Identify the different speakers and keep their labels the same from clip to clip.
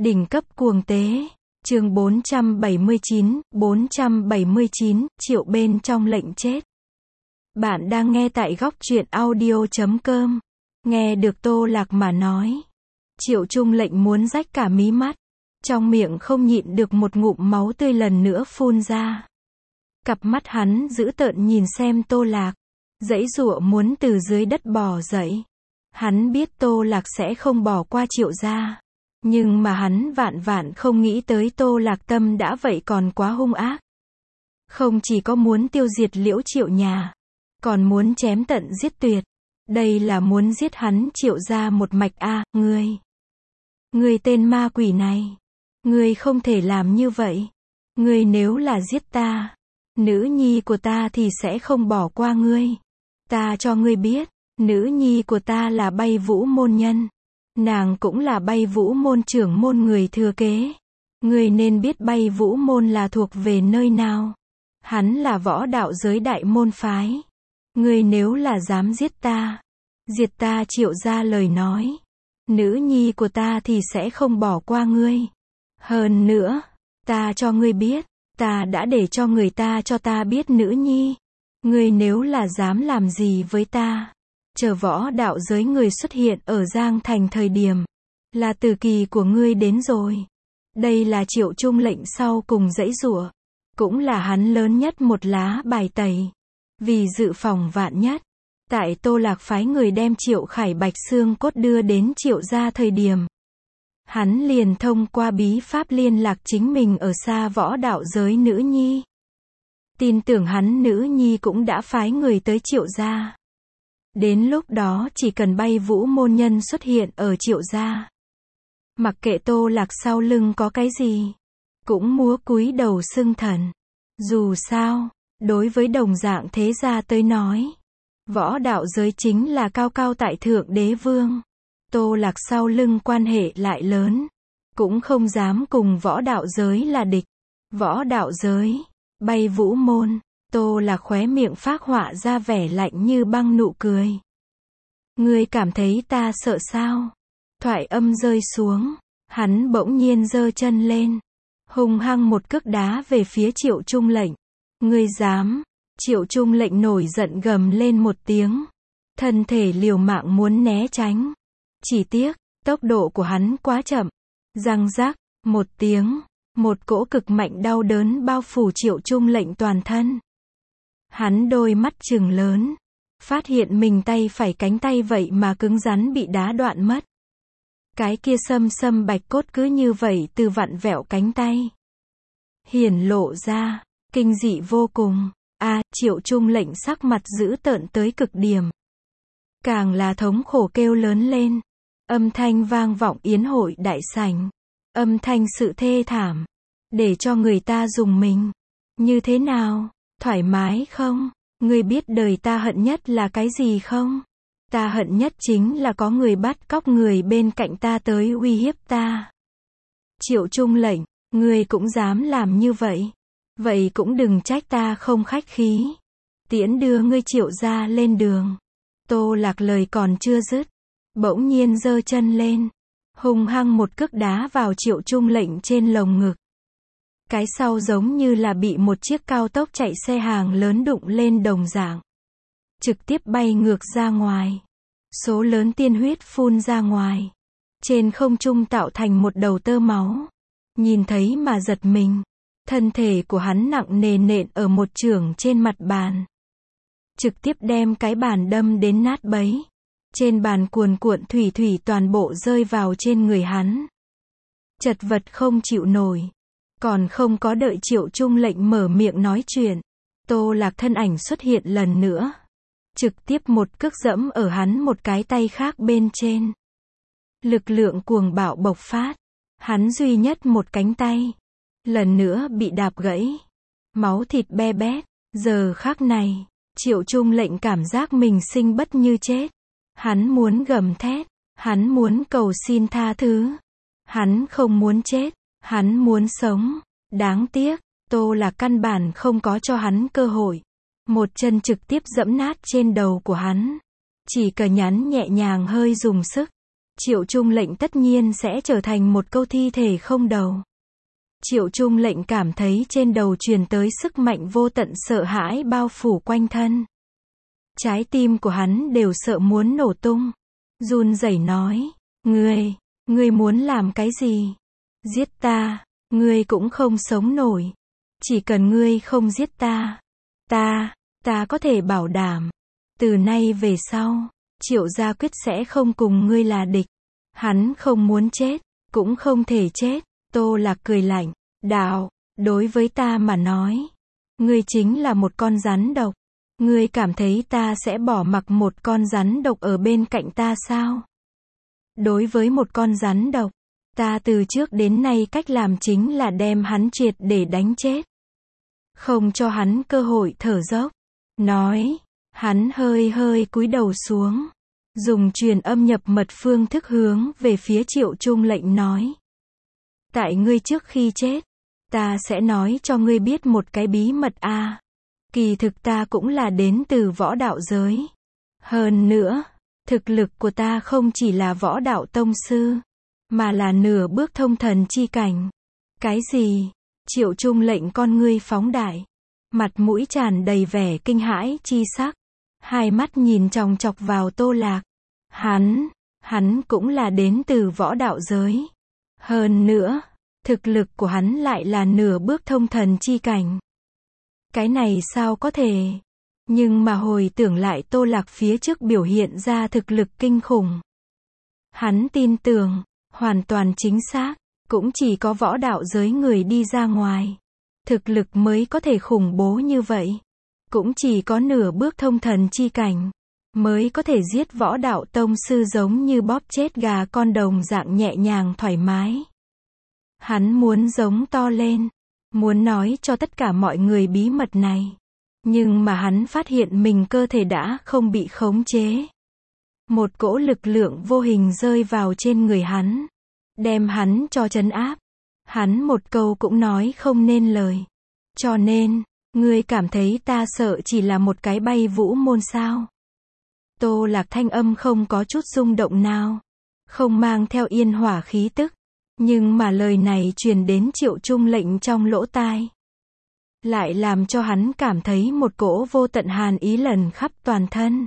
Speaker 1: Đỉnh cấp cuồng tế. Chương 479, Triệu bên trong lệnh chết. Bạn đang nghe tại góc truyện audio.com. Nghe được Tô Lạc mà nói. Triệu Trung lệnh muốn rách cả mí mắt. Trong miệng không nhịn được một ngụm máu tươi lần nữa phun ra. Cặp mắt hắn dữ tợn nhìn xem Tô Lạc. Giãy giụa muốn từ dưới đất bò dậy. Hắn biết Tô Lạc sẽ không bỏ qua Triệu gia. Nhưng mà hắn vạn không nghĩ tới Tô Lạc tâm đã vậy còn quá hung ác. Không chỉ có muốn tiêu diệt Liễu Triệu nhà, còn muốn chém tận giết tuyệt. Đây là muốn giết hắn Triệu gia một mạch a, Ngươi tên ma quỷ này. Ngươi không thể làm như vậy. Ngươi nếu là giết ta, nữ nhi của ta thì sẽ không bỏ qua ngươi. Ta cho ngươi biết, nữ nhi của ta là Bay Vũ môn nhân. Nàng cũng là Bay Vũ môn trưởng môn người thừa kế. Ngươi nên biết Bay Vũ môn là thuộc về nơi nào. Hắn là võ đạo giới đại môn phái. Ngươi nếu là dám giết ta, diệt ta Triệu gia lời nói, nữ nhi của ta thì sẽ không bỏ qua ngươi. Hơn nữa, ta cho ngươi biết, ta đã để cho người ta cho ta biết nữ nhi. Ngươi nếu là dám làm gì với ta, chờ võ đạo giới người xuất hiện ở Giang Thành thời điểm, là tử kỳ của ngươi đến rồi. Đây là Triệu Trung lệnh sau cùng giãy giụa, cũng là hắn lớn nhất một lá bài tẩy. Vì dự phòng vạn nhất, tại Tô Lạc phái người đem Triệu Khải Bạch xương cốt đưa đến Triệu gia thời điểm, hắn liền thông qua bí pháp liên lạc chính mình ở xa võ đạo giới nữ nhi. Tin tưởng hắn nữ nhi cũng đã phái người tới Triệu gia. Đến lúc đó chỉ cần Bay Vũ môn nhân xuất hiện ở Triệu gia, mặc kệ Tô Lạc sau lưng có cái gì, cũng múa cúi đầu xưng thần. Dù sao, đối với đồng dạng thế gia tới nói, võ đạo giới chính là cao cao tại thượng đế vương. Tô Lạc sau lưng quan hệ lại lớn, cũng không dám cùng võ đạo giới là địch. Võ đạo giới, Bay Vũ môn, Tô Lạc khóe miệng phác họa ra vẻ lạnh như băng nụ cười. Ngươi cảm thấy ta sợ sao? Thoại âm rơi xuống, hắn bỗng nhiên giơ chân lên, hung hăng một cước đá về phía Triệu Trung lệnh. Ngươi dám? Triệu Trung lệnh nổi giận gầm lên một tiếng, thân thể liều mạng muốn né tránh. Chỉ tiếc, tốc độ của hắn quá chậm. Răng rắc, một tiếng, một cỗ cực mạnh đau đớn bao phủ Triệu Trung lệnh toàn thân. Hắn đôi mắt trừng lớn, phát hiện mình tay phải cánh tay vậy mà cứng rắn bị đá đoạn mất. Cái kia xâm bạch cốt cứ như vậy từ vặn vẹo cánh tay hiển lộ ra, kinh dị vô cùng. Triệu Trung lệnh sắc mặt dữ tợn tới cực điểm. Càng là thống khổ kêu lớn lên. Âm thanh vang vọng yến hội đại sảnh. Âm thanh sự thê thảm, để cho người ta rùng mình. Như thế nào? Thoải mái không? Ngươi biết đời ta hận nhất là cái gì không? Ta hận nhất chính là có người bắt cóc người bên cạnh ta tới uy hiếp ta. Triệu Trung lệnh, ngươi cũng dám làm như vậy? Vậy cũng đừng trách ta không khách khí. Tiễn đưa ngươi Triệu gia lên đường. Tô Lạc lời còn chưa dứt, bỗng nhiên giơ chân lên, hung hăng một cước đá vào Triệu Trung lệnh trên lồng ngực. Cái sau giống như là bị một chiếc cao tốc chạy xe hàng lớn đụng lên đồng dạng, trực tiếp bay ngược ra ngoài. Số lớn tiên huyết phun ra ngoài, trên không trung tạo thành một đầu tơ máu. Nhìn thấy mà giật mình. Thân thể của hắn nặng nề nện ở một chưởng trên mặt bàn, trực tiếp đem cái bàn đâm đến nát bấy. Trên bàn cuồn cuộn thủy toàn bộ rơi vào trên người hắn. Chật vật không chịu nổi. Còn không có đợi Triệu Trung lệnh mở miệng nói chuyện, Tô Lạc thân ảnh xuất hiện lần nữa, trực tiếp một cước dẫm ở hắn một cái tay khác bên trên. Lực lượng cuồng bạo bộc phát, hắn duy nhất một cánh tay lần nữa bị đạp gãy, máu thịt be bét. Giờ khắc này, Triệu Trung lệnh cảm giác mình sinh bất như chết. Hắn muốn gầm thét, hắn muốn cầu xin tha thứ. Hắn không muốn chết, hắn muốn sống. Đáng tiếc, Tô Lạc căn bản không có cho hắn cơ hội. Một chân trực tiếp dẫm nát trên đầu của hắn. Chỉ cần nhắn nhẹ nhàng hơi dùng sức, Triệu Trung Lệnh tất nhiên sẽ trở thành một câu thi thể không đầu. Triệu Trung Lệnh cảm thấy trên đầu truyền tới sức mạnh vô tận sợ hãi bao phủ quanh thân. Trái tim của hắn đều sợ muốn nổ tung. Run rẩy nói, ngươi muốn làm cái gì? Giết ta, ngươi cũng không sống nổi. Chỉ cần ngươi không giết ta, ta có thể bảo đảm. Từ nay về sau, Triệu gia quyết sẽ không cùng ngươi là địch. Hắn không muốn chết, cũng không thể chết. Tô Lạc cười lạnh, Đạo, đối với ta mà nói, ngươi chính là một con rắn độc. Ngươi cảm thấy ta sẽ bỏ mặc một con rắn độc ở bên cạnh ta sao? Đối với một con rắn độc, ta từ trước đến nay cách làm chính là đem hắn triệt để đánh chết. Không cho hắn cơ hội thở dốc. Nói, hắn hơi cúi đầu xuống. Dùng truyền âm nhập mật phương thức hướng về phía Triệu Trung Lệnh nói. Tại ngươi trước khi chết, ta sẽ nói cho ngươi biết một cái bí mật a. Kỳ thực ta cũng là đến từ võ đạo giới. Hơn nữa, thực lực của ta không chỉ là võ đạo tông sư, mà là nửa bước thông thần chi cảnh. Cái gì? Triệu Trung Lệnh con ngươi phóng đại, mặt mũi tràn đầy vẻ kinh hãi chi sắc, hai mắt nhìn chòng chọc vào Tô Lạc. Hắn cũng là đến từ võ đạo giới. Hơn nữa, thực lực của hắn lại là nửa bước thông thần chi cảnh. Cái này sao có thể? Nhưng mà hồi tưởng lại Tô Lạc phía trước biểu hiện ra thực lực kinh khủng. Hắn tin tưởng, hoàn toàn chính xác, cũng chỉ có võ đạo giới người đi ra ngoài. Thực lực mới có thể khủng bố như vậy. Cũng chỉ có nửa bước thông thần chi cảnh, mới có thể giết võ đạo tông sư giống như bóp chết gà con đồng dạng nhẹ nhàng thoải mái. Hắn muốn giống to lên, muốn nói cho tất cả mọi người bí mật này. Nhưng mà hắn phát hiện mình cơ thể đã không bị khống chế. Một cỗ lực lượng vô hình rơi vào trên người hắn, đem hắn cho trấn áp. Hắn một câu cũng nói không nên lời. Cho nên, ngươi cảm thấy ta sợ chỉ là một cái bay vũ môn sao? Tô Lạc thanh âm không có chút rung động nào, không mang theo yên hỏa khí tức. Nhưng mà lời này truyền đến Triệu Trung Lệnh trong lỗ tai, lại làm cho hắn cảm thấy một cỗ vô tận hàn ý lần khắp toàn thân.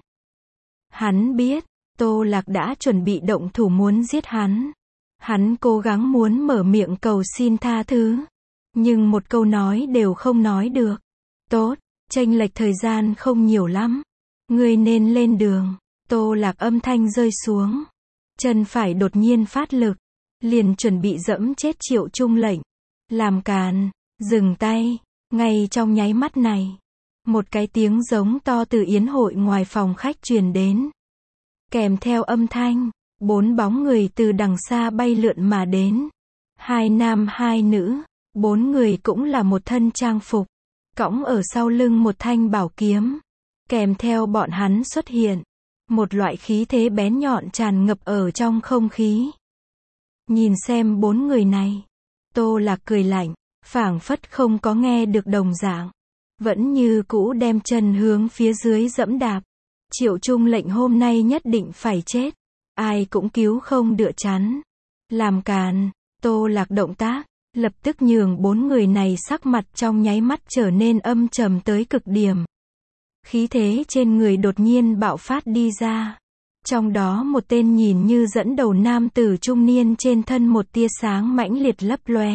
Speaker 1: Hắn biết, Tô Lạc đã chuẩn bị động thủ muốn giết hắn. Hắn cố gắng muốn mở miệng cầu xin tha thứ, nhưng một câu nói đều không nói được. Tốt, chênh lệch thời gian không nhiều lắm. Ngươi nên lên đường. Tô Lạc âm thanh rơi xuống. Chân phải đột nhiên phát lực, liền chuẩn bị dẫm chết Triệu Trung Lệnh. Làm càn, dừng tay. Ngay trong nháy mắt này, một cái tiếng giống to từ yến hội ngoài phòng khách truyền đến. Kèm theo âm thanh, 4 bóng người từ đằng xa bay lượn mà đến. 2 nam 2 nữ, 4 người cũng là một thân trang phục, cõng ở sau lưng một thanh bảo kiếm. Kèm theo bọn hắn xuất hiện, một loại khí thế bén nhọn tràn ngập ở trong không khí. Nhìn xem 4 người này, Tô Lạc cười lạnh, phảng phất không có nghe được đồng dạng, vẫn như cũ đem chân hướng phía dưới dẫm đạp. Triệu Trung Lệnh hôm nay nhất định phải chết, ai cũng cứu không đựa chắn. Làm càn. Tô Lạc động tác, lập tức nhường 4 người này sắc mặt trong nháy mắt trở nên âm trầm tới cực điểm. Khí thế trên người đột nhiên bạo phát đi ra. Trong đó một tên nhìn như dẫn đầu nam tử trung niên trên thân một tia sáng mãnh liệt lấp lóe.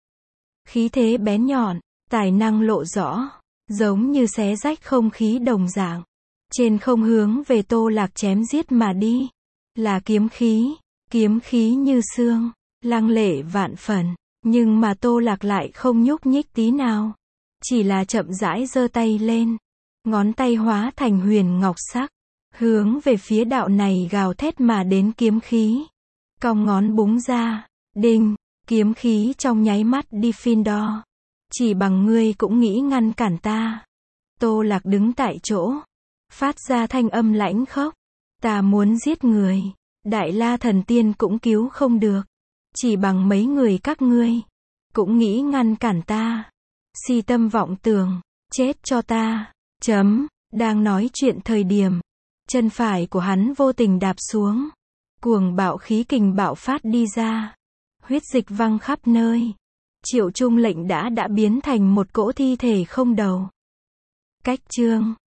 Speaker 1: Khí thế bén nhọn, tài năng lộ rõ, giống như xé rách không khí đồng dạng. Trên không hướng về Tô Lạc chém giết mà đi. Là kiếm khí như xương, lăng lệ vạn phần. Nhưng mà Tô Lạc lại không nhúc nhích tí nào. Chỉ là chậm rãi giơ tay lên. Ngón tay hóa thành huyền ngọc sắc, hướng về phía đạo này gào thét mà đến kiếm khí. Cong ngón búng ra, đinh, kiếm khí trong nháy mắt đi phiên đo. Chỉ bằng ngươi cũng nghĩ ngăn cản ta. Tô Lạc đứng tại chỗ, phát ra thanh âm lãnh khốc. Ta muốn giết người, Đại La Thần Tiên cũng cứu không được. Chỉ bằng mấy người các ngươi, cũng nghĩ ngăn cản ta. Si tâm vọng tưởng, chết cho ta. Đang nói chuyện thời điểm, chân phải của hắn vô tình đạp xuống. Cuồng bạo khí kình bạo phát đi ra. Huyết dịch văng khắp nơi. Triệu Trung Lệnh đã biến thành một cỗ thi thể không đầu. Cách chương